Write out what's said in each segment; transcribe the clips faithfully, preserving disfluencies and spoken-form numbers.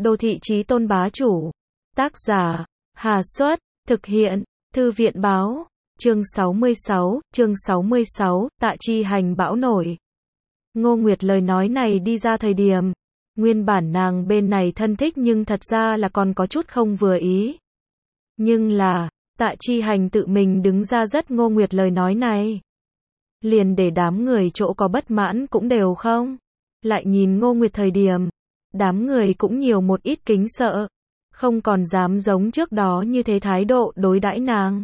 Đô thị chí tôn bá chủ. Tác giả, Hà Xuất, thực hiện, Thư viện báo, chương sáu mươi sáu, chương sáu mươi sáu, Tạ Chi Hành bão nổi. Ngô Nguyệt lời nói này đi ra thời điểm, nguyên bản nàng bên này thân thích nhưng thật ra là còn có chút không vừa ý. Nhưng là, Tạ Chi Hành tự mình đứng ra rất Ngô Nguyệt lời nói này. Liền để đám người chỗ có bất mãn cũng đều không. Lại nhìn Ngô Nguyệt thời điểm, đám người cũng nhiều một ít kính sợ, không còn dám giống trước đó như thế thái độ đối đãi nàng.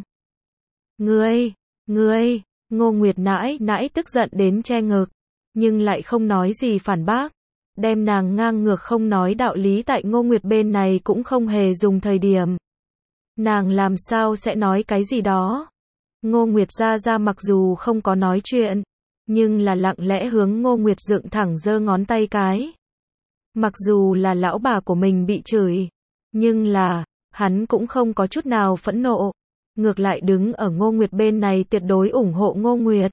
Ngươi, ngươi, Ngô Nguyệt nãi nãi tức giận đến che ngực, nhưng lại không nói gì phản bác, đem nàng ngang ngược không nói đạo lý tại Ngô Nguyệt bên này cũng không hề dùng thời điểm. Nàng làm sao sẽ nói cái gì đó. Ngô Nguyệt ra ra mặc dù không có nói chuyện, nhưng là lặng lẽ hướng Ngô Nguyệt dựng thẳng giơ ngón tay cái. Mặc dù là lão bà của mình bị chửi, nhưng là, hắn cũng không có chút nào phẫn nộ, ngược lại đứng ở Ngô Nguyệt bên này tuyệt đối ủng hộ Ngô Nguyệt.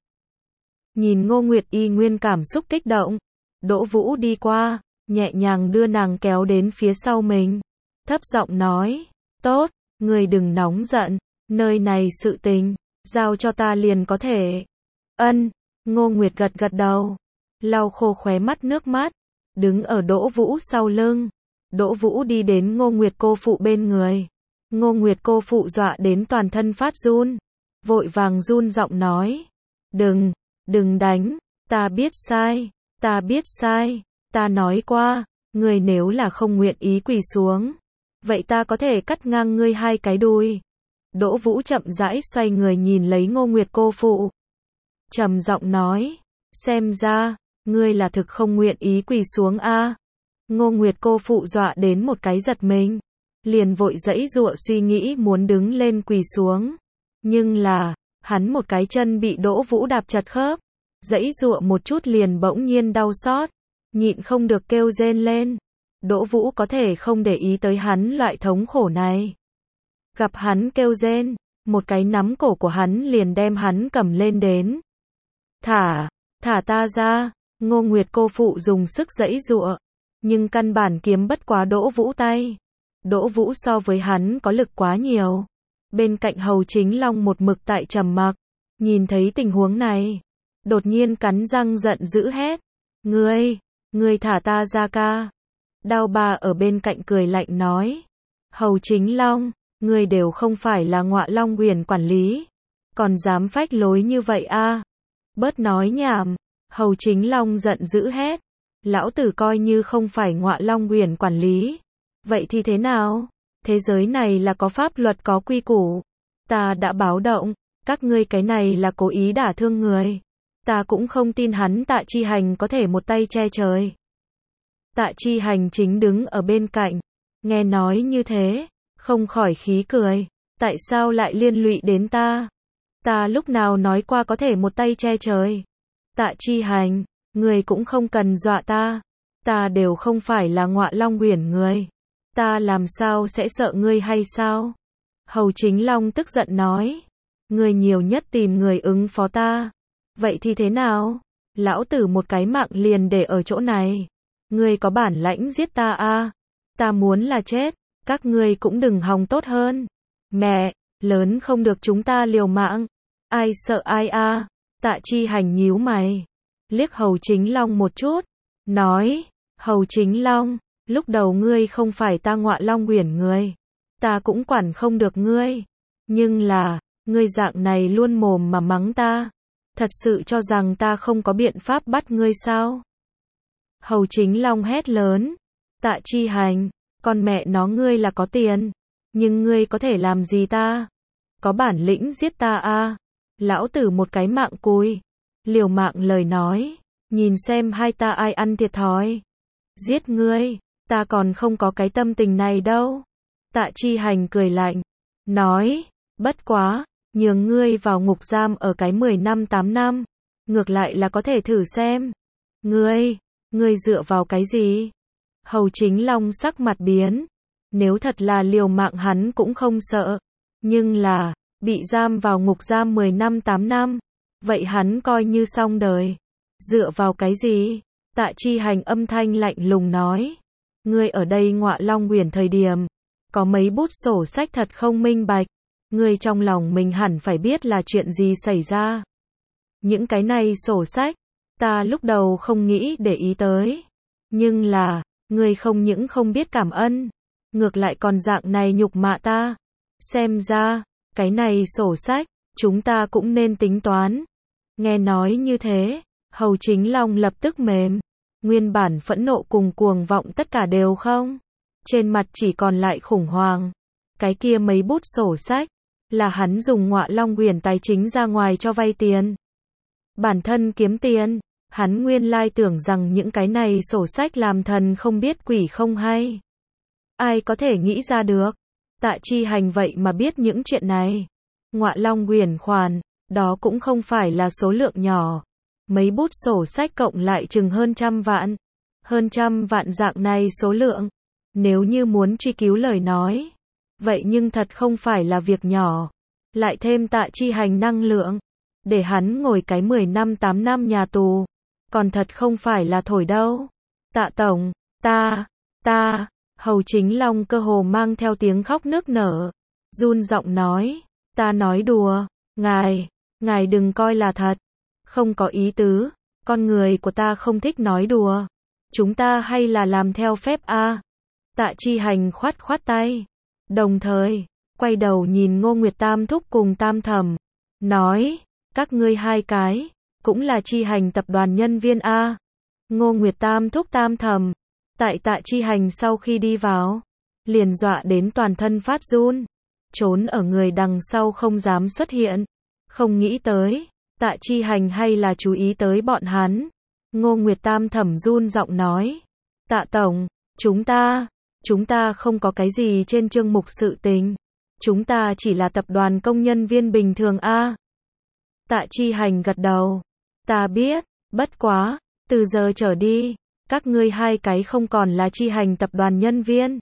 Nhìn Ngô Nguyệt y nguyên cảm xúc kích động, Đỗ Vũ đi qua, nhẹ nhàng đưa nàng kéo đến phía sau mình, thấp giọng nói, tốt, người đừng nóng giận, nơi này sự tình, giao cho ta liền có thể. Ân, Ngô Nguyệt gật gật đầu, lau khô khóe mắt nước mắt, đứng ở Đỗ Vũ sau lưng. Đỗ Vũ đi đến Ngô Nguyệt cô phụ bên người. Ngô Nguyệt cô phụ dọa đến toàn thân phát run, vội vàng run giọng nói, đừng, đừng đánh, ta biết sai, ta biết sai, ta nói qua, người nếu là không nguyện ý quỳ xuống, vậy ta có thể cắt ngang ngươi hai cái đùi. Đỗ Vũ chậm rãi xoay người nhìn lấy Ngô Nguyệt cô phụ, trầm giọng nói, xem ra, ngươi là thực không nguyện ý quỳ xuống a. À. Ngô Nguyệt cô phụ dọa đến một cái giật mình, liền vội giãy giụa suy nghĩ muốn đứng lên quỳ xuống, nhưng là, hắn một cái chân bị Đỗ Vũ đạp chặt khớp, giãy giụa một chút liền bỗng nhiên đau xót, nhịn không được kêu rên lên. Đỗ Vũ có thể không để ý tới hắn loại thống khổ này. Gặp hắn kêu rên, một cái nắm cổ của hắn liền đem hắn cầm lên đến. Thả, thả ta ra. Ngô Nguyệt cô phụ dùng sức giãy giụa, nhưng căn bản kiếm bất quá Đỗ Vũ tay. Đỗ Vũ so với hắn có lực quá nhiều. Bên cạnh Hầu Chính Long một mực tại trầm mặc, nhìn thấy tình huống này, đột nhiên cắn răng giận dữ hét, ngươi, ngươi thả ta ra ca. Đao Ba ở bên cạnh cười lạnh nói, Hầu Chính Long, ngươi đều không phải là Ngọa Long Uyển quản lý, còn dám phách lối như vậy a? À? Bớt nói nhảm. Hầu Chính Long giận dữ hét, lão tử coi như không phải Ngọa Long Uyển quản lý, vậy thì thế nào? Thế giới này là có pháp luật có quy củ, ta đã báo động, các ngươi cái này là cố ý đả thương người, ta cũng không tin hắn Tạ Chi Hành có thể một tay che trời. Tạ Chi Hành chính đứng ở bên cạnh, nghe nói như thế, không khỏi khí cười, tại sao lại liên lụy đến ta? Ta lúc nào nói qua có thể một tay che trời? Tạ Chi Hành, người cũng không cần dọa ta, ta đều không phải là Ngọa Long Uyển người, ta làm sao sẽ sợ ngươi hay sao? Hầu Chính Long tức giận nói, ngươi nhiều nhất tìm người ứng phó ta, vậy thì thế nào? Lão tử một cái mạng liền để ở chỗ này, ngươi có bản lãnh giết ta a? À? Ta muốn là chết, các ngươi cũng đừng hòng tốt hơn. Mẹ, lớn không được chúng ta liều mạng, ai sợ ai a? À? Tạ Chi Hành nhíu mày, liếc Hầu Chính Long một chút, nói, Hầu Chính Long, lúc đầu ngươi không phải ta Ngọa Long Uyển người, ta cũng quản không được ngươi, nhưng là, ngươi dạng này luôn mồm mà mắng ta, thật sự cho rằng ta không có biện pháp bắt ngươi sao? Hầu Chính Long hét lớn, Tạ Chi Hành, con mẹ nó ngươi là có tiền, nhưng ngươi có thể làm gì ta? Có bản lĩnh giết ta a? À? Lão tử một cái mạng cùi, liều mạng lời nói, nhìn xem hai ta ai ăn thiệt thòi. Giết ngươi, ta còn không có cái tâm tình này đâu. Tạ Chi Hành cười lạnh, nói, bất quá, nhường ngươi vào ngục giam ở cái mười năm tám năm, ngược lại là có thể thử xem. Ngươi, ngươi dựa vào cái gì? Hầu Chính Long sắc mặt biến, nếu thật là liều mạng hắn cũng không sợ, nhưng là, bị giam vào ngục giam mười năm tám năm, vậy hắn coi như xong đời. Dựa vào cái gì? Tạ Chi Hành âm thanh lạnh lùng nói. Ngươi ở đây ngọa long quyển thời điểm, có mấy bút sổ sách thật không minh bạch. Ngươi trong lòng mình hẳn phải biết là chuyện gì xảy ra. Những cái này sổ sách, ta lúc đầu không nghĩ để ý tới. Nhưng là, ngươi không những không biết cảm ơn, ngược lại còn dạng này nhục mạ ta. Xem ra, cái này sổ sách, chúng ta cũng nên tính toán. Nghe nói như thế, Hầu Chính Long lập tức mềm. Nguyên bản phẫn nộ cùng cuồng vọng tất cả đều không. Trên mặt chỉ còn lại khủng hoảng. Cái kia mấy bút sổ sách, là hắn dùng ngọa long quyển tài chính ra ngoài cho vay tiền. Bản thân kiếm tiền, hắn nguyên lai tưởng rằng những cái này sổ sách làm thần không biết quỷ không hay. Ai có thể nghĩ ra được. Tạ Chi Hành vậy mà biết những chuyện này. Ngọa long quyển khoản, đó cũng không phải là số lượng nhỏ. Mấy bút sổ sách cộng lại chừng hơn trăm vạn. Hơn trăm vạn dạng này số lượng. Nếu như muốn truy cứu lời nói. Vậy nhưng thật không phải là việc nhỏ. Lại thêm Tạ Chi Hành năng lượng. Để hắn ngồi cái mười năm tám năm nhà tù. Còn thật không phải là thổi đâu. Tạ Tổng, ta, ta, Hầu Chính Long cơ hồ mang theo tiếng khóc nức nở. Run giọng nói, ta nói đùa, ngài, ngài đừng coi là thật. Không có ý tứ, con người của ta không thích nói đùa. Chúng ta hay là làm theo phép a. Tạ Chi Hành khoát khoát tay. Đồng thời, quay đầu nhìn Ngô Nguyệt Tam thúc cùng Tam Thẩm. Nói, các ngươi hai cái, cũng là Chi Hành tập đoàn nhân viên a. Ngô Nguyệt Tam thúc Tam Thẩm. Tại Tạ Chi Hành sau khi đi vào, liền dọa đến toàn thân phát run. Trốn ở người đằng sau không dám xuất hiện. Không nghĩ tới, Tạ Chi Hành hay là chú ý tới bọn hắn. Ngô Nguyệt Tam Thẩm run giọng nói. Tạ Tổng, chúng ta, chúng ta không có cái gì trên chương mục sự tình. Chúng ta chỉ là tập đoàn công nhân viên bình thường a. Tạ Chi Hành gật đầu. Ta biết, bất quá, từ giờ trở đi, các ngươi hai cái không còn là Chi Hành tập đoàn nhân viên.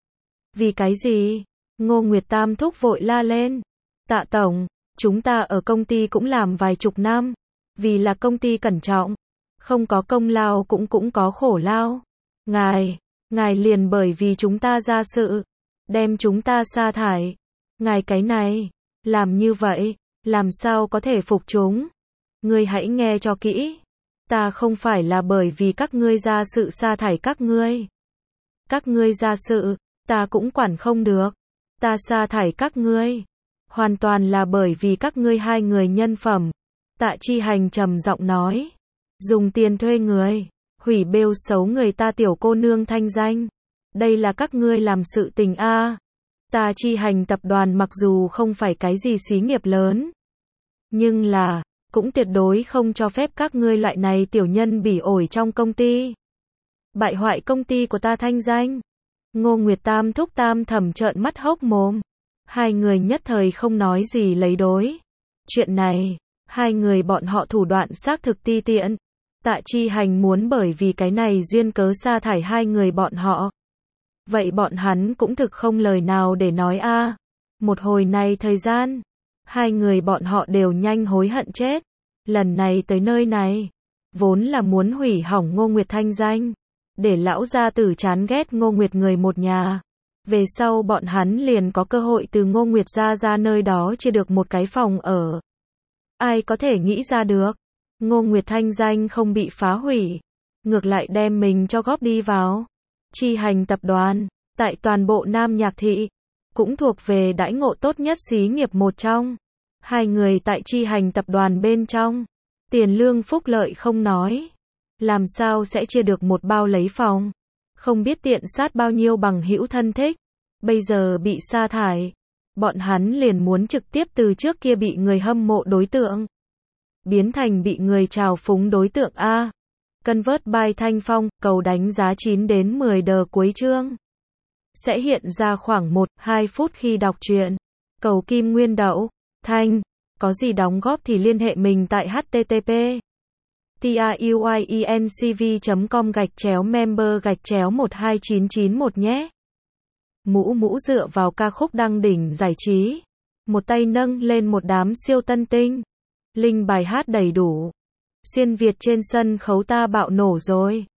Vì cái gì? Ngô Nguyệt Tam thúc vội la lên. Tạ Tổng, chúng ta ở công ty cũng làm vài chục năm. Vì là công ty cẩn trọng. Không có công lao cũng cũng có khổ lao. Ngài, ngài liền bởi vì chúng ta ra sự. Đem chúng ta sa thải. Ngài cái này, làm như vậy, làm sao có thể phục chúng? Ngươi hãy nghe cho kỹ. Ta không phải là bởi vì các ngươi ra sự sa thải các ngươi. Các ngươi ra sự, ta cũng quản không được. Ta sa thải các ngươi. Hoàn toàn là bởi vì các ngươi hai người nhân phẩm. Tạ Chi Hành trầm giọng nói. Dùng tiền thuê người, hủy bêu xấu người ta tiểu cô nương thanh danh. Đây là các ngươi làm sự tình a. Tạ Chi Hành tập đoàn mặc dù không phải cái gì xí nghiệp lớn. Nhưng là, cũng tuyệt đối không cho phép các ngươi loại này tiểu nhân bỉ ổi trong công ty. Bại hoại công ty của ta thanh danh. Ngô Nguyệt Tam thúc Tam Thẩm trợn mắt hốc mồm. Hai người nhất thời không nói gì lấy đối. Chuyện này, hai người bọn họ thủ đoạn xác thực ti tiện. Tạ Chi Hành muốn bởi vì cái này duyên cớ sa thải hai người bọn họ. Vậy bọn hắn cũng thực không lời nào để nói a. Một hồi này thời gian, hai người bọn họ đều nhanh hối hận chết. Lần này tới nơi này, vốn là muốn hủy hỏng Ngô Nguyệt thanh danh. Để lão gia tử chán ghét Ngô Nguyệt người một nhà. Về sau bọn hắn liền có cơ hội từ Ngô Nguyệt ra ra nơi đó chia được một cái phòng ở. Ai có thể nghĩ ra được. Ngô Nguyệt thanh danh không bị phá hủy. Ngược lại đem mình cho góp đi vào. Chi Hành tập đoàn, tại toàn bộ Nam Nhạc Thị, cũng thuộc về đãi ngộ tốt nhất xí nghiệp một trong. Hai người tại Chi Hành tập đoàn bên trong. Tiền lương phúc lợi không nói. Làm sao sẽ chia được một bao lấy phòng. Không biết tiện sát bao nhiêu bằng hữu thân thích. Bây giờ bị sa thải. Bọn hắn liền muốn trực tiếp từ trước kia bị người hâm mộ đối tượng. Biến thành bị người trào phúng đối tượng A. Convert by Thanh Phong, cầu đánh giá chín đến mười đờ cuối chương. Sẽ hiện ra khoảng một đến hai phút khi đọc truyện. Cầu Kim Nguyên Đậu, Thanh. Có gì đóng góp thì liên hệ mình tại http truyencv chấm com gạch chéo member gạch chéo một hai chín chín một nhé. Mũ mũ dựa vào ca khúc đăng đỉnh giải trí. Một tay nâng lên một đám siêu tân tinh. Linh bài hát đầy đủ. Xuyên Việt trên sân khấu ta bạo nổ rồi.